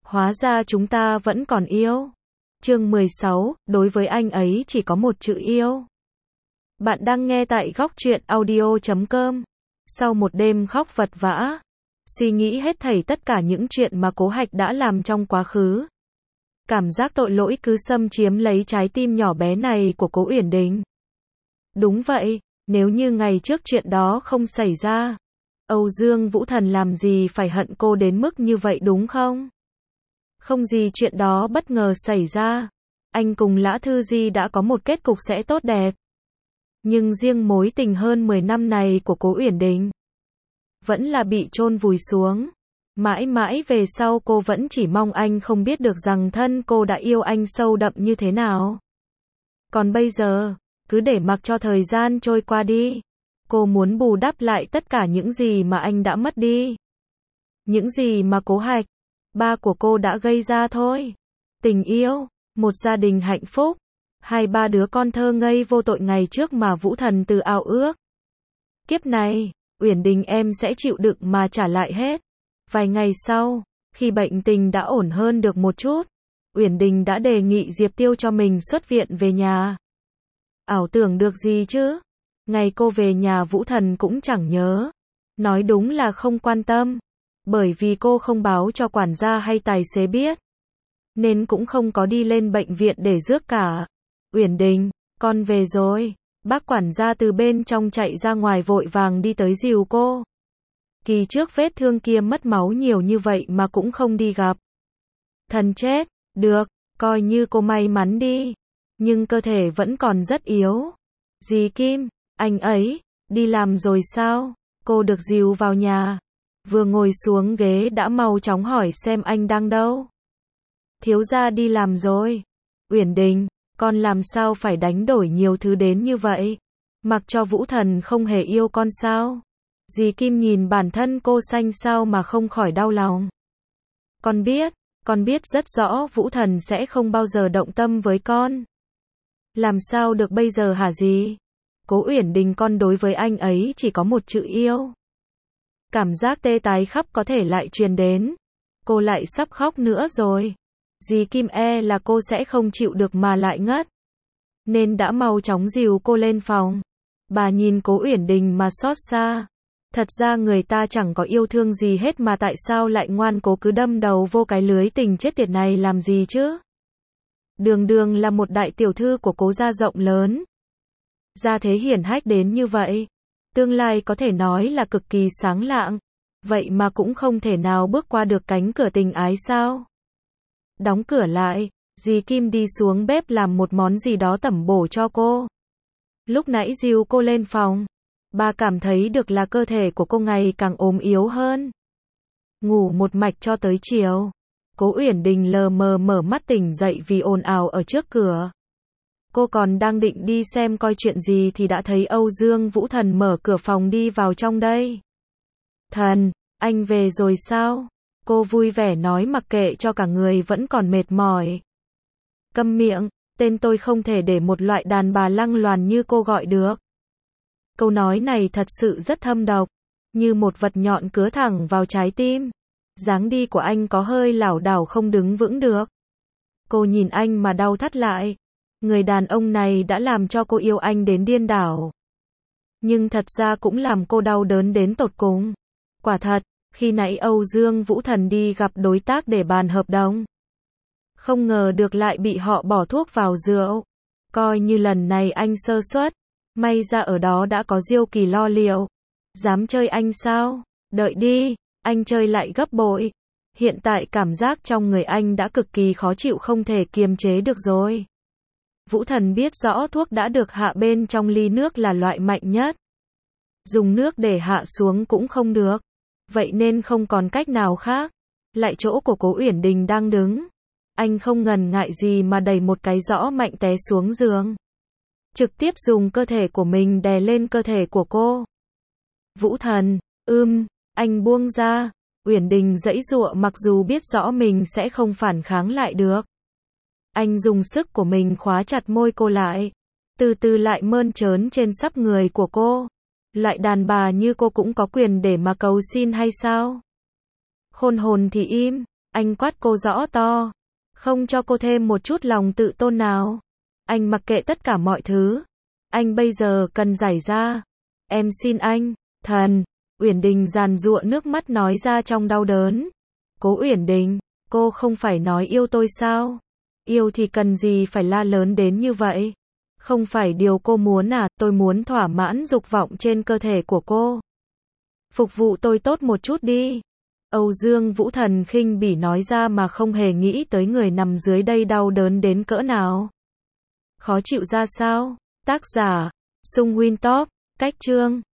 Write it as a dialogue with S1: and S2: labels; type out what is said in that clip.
S1: Hóa ra chúng ta vẫn còn yêu. Chương 16, đối với anh ấy chỉ có một chữ yêu. Bạn đang nghe tại góc truyện audio.com. Sau một đêm khóc vật vã, suy nghĩ hết thảy tất cả những chuyện mà Cố Hạch đã làm trong quá khứ, cảm giác tội lỗi cứ xâm chiếm lấy trái tim nhỏ bé này của Cố Uyển Đình. Đúng vậy, nếu như ngày trước chuyện đó không xảy ra, Âu Dương Vũ Thần làm gì phải hận cô đến mức như vậy đúng không? Không gì chuyện đó bất ngờ xảy ra, anh cùng Lã Thư Di đã có một kết cục sẽ tốt đẹp. Nhưng riêng mối tình hơn 10 năm này của Cố Uyển Đình vẫn là bị chôn vùi xuống. Mãi mãi về sau cô vẫn chỉ mong anh không biết được rằng thân cô đã yêu anh sâu đậm như thế nào. Còn bây giờ, cứ để mặc cho thời gian trôi qua đi. Cô muốn bù đắp lại tất cả những gì mà anh đã mất đi. Những gì mà Cố Hạch, ba của cô đã gây ra thôi. Tình yêu, một gia đình hạnh phúc, 2-3 đứa con thơ ngây vô tội ngày trước mà Vũ Thần từ ao ước. Kiếp này, Uyển Đình em sẽ chịu đựng mà trả lại hết. Vài ngày sau, khi bệnh tình đã ổn hơn được một chút, Uyển Đình đã đề nghị Diệp Tiêu cho mình xuất viện về nhà. Ảo tưởng được gì chứ? Ngày cô về nhà Vũ Thần cũng chẳng nhớ. Nói đúng là không quan tâm. Bởi vì cô không báo cho quản gia hay tài xế biết, nên cũng không có đi lên bệnh viện để rước cả. Uyển Đình, con về rồi. Bác quản gia từ bên trong chạy ra ngoài vội vàng đi tới dìu cô. Kỳ trước vết thương kia mất máu nhiều như vậy mà cũng không đi gặp. Thần chết, được, coi như cô may mắn đi. Nhưng cơ thể vẫn còn rất yếu. Dì Kim, anh ấy, đi làm rồi sao? Cô được dìu vào nhà. Vừa ngồi xuống ghế đã mau chóng hỏi xem anh đang đâu. Thiếu gia đi làm rồi. Uyển Đình, con làm sao phải đánh đổi nhiều thứ đến như vậy? Mặc cho Vũ Thần không hề yêu con sao? Dì Kim nhìn bản thân cô xanh xao mà không khỏi đau lòng. Con biết rất rõ Vũ Thần sẽ không bao giờ động tâm với con. Làm sao được bây giờ hả dì? Cố Uyển Đình, con đối với anh ấy chỉ có một chữ yêu. Cảm giác tê tái khắp có thể lại truyền đến. Cô lại sắp khóc nữa rồi. Dì Kim là cô sẽ không chịu được mà lại ngất. Nên đã mau chóng dìu cô lên phòng. Bà nhìn Cố Uyển Đình mà xót xa. Thật ra người ta chẳng có yêu thương gì hết mà tại sao lại ngoan cố cứ đâm đầu vô cái lưới tình chết tiệt này làm gì chứ? Đường Đường là một đại tiểu thư của Cố gia rộng lớn. Gia thế hiển hách đến như vậy. Tương lai có thể nói là cực kỳ sáng lạng. Vậy mà cũng không thể nào bước qua được cánh cửa tình ái sao? Đóng cửa lại, dì Kim đi xuống bếp làm một món gì đó tẩm bổ cho cô. Lúc nãy dìu cô lên phòng, bà cảm thấy được là cơ thể của cô ngày càng ốm yếu hơn. Ngủ một mạch cho tới chiều. Cố Uyển Đình lờ mờ mở mắt tỉnh dậy vì ồn ào ở trước cửa. Cô còn đang định đi xem coi chuyện gì thì đã thấy Âu Dương Vũ Thần mở cửa phòng đi vào trong đây. Thần, anh về rồi sao? Cô vui vẻ nói mặc kệ cho cả người vẫn còn mệt mỏi. Câm miệng, tên tôi không thể để một loại đàn bà lăng loàn như cô gọi được. Câu nói này thật sự rất thâm độc, như một vật nhọn cứa thẳng vào trái tim. Dáng đi của anh có hơi lảo đảo không đứng vững được. Cô nhìn anh mà đau thắt lại. Người đàn ông này đã làm cho cô yêu anh đến điên đảo. Nhưng thật ra cũng làm cô đau đớn đến tột cùng. Quả thật, khi nãy Âu Dương Vũ Thần đi gặp đối tác để bàn hợp đồng. Không ngờ được lại bị họ bỏ thuốc vào rượu. Coi như lần này anh sơ suất. May ra ở đó đã có Diêu Kỳ lo liệu. Dám chơi anh sao? Đợi đi, anh chơi lại gấp bội. Hiện tại cảm giác trong người anh đã cực kỳ khó chịu không thể kiềm chế được rồi. Vũ Thần biết rõ thuốc đã được hạ bên trong ly nước là loại mạnh nhất. Dùng nước để hạ xuống cũng không được. Vậy nên không còn cách nào khác. Lại chỗ của Cố Uyển Đình đang đứng. Anh không ngần ngại gì mà đẩy một cái rõ mạnh té xuống giường. Trực tiếp dùng cơ thể của mình đè lên cơ thể của cô. Vũ Thần, anh buông ra. Uyển Đình giãy giụa mặc dù biết rõ mình sẽ không phản kháng lại được. Anh dùng sức của mình khóa chặt môi cô lại. Từ từ lại mơn trớn trên sắp người của cô. Loại đàn bà như cô cũng có quyền để mà cầu xin hay sao? Khôn hồn thì im. Anh quát cô rõ to. Không cho cô thêm một chút lòng tự tôn nào. Anh mặc kệ tất cả mọi thứ. Anh bây giờ cần giải ra. Em xin anh, thần. Uyển Đình giàn giụa nước mắt nói ra trong đau đớn. Cố Uyển Đình, cô không phải nói yêu tôi sao? Yêu thì cần gì phải la lớn đến như vậy? Không phải điều cô muốn à, tôi muốn thỏa mãn dục vọng trên cơ thể của cô. Phục vụ tôi tốt một chút đi. Âu Dương Vũ Thần khinh bỉ nói ra mà không hề nghĩ tới người nằm dưới đây đau đớn đến cỡ nào. Khó chịu ra sao? Tác giả, Sung Wintop, cách chương.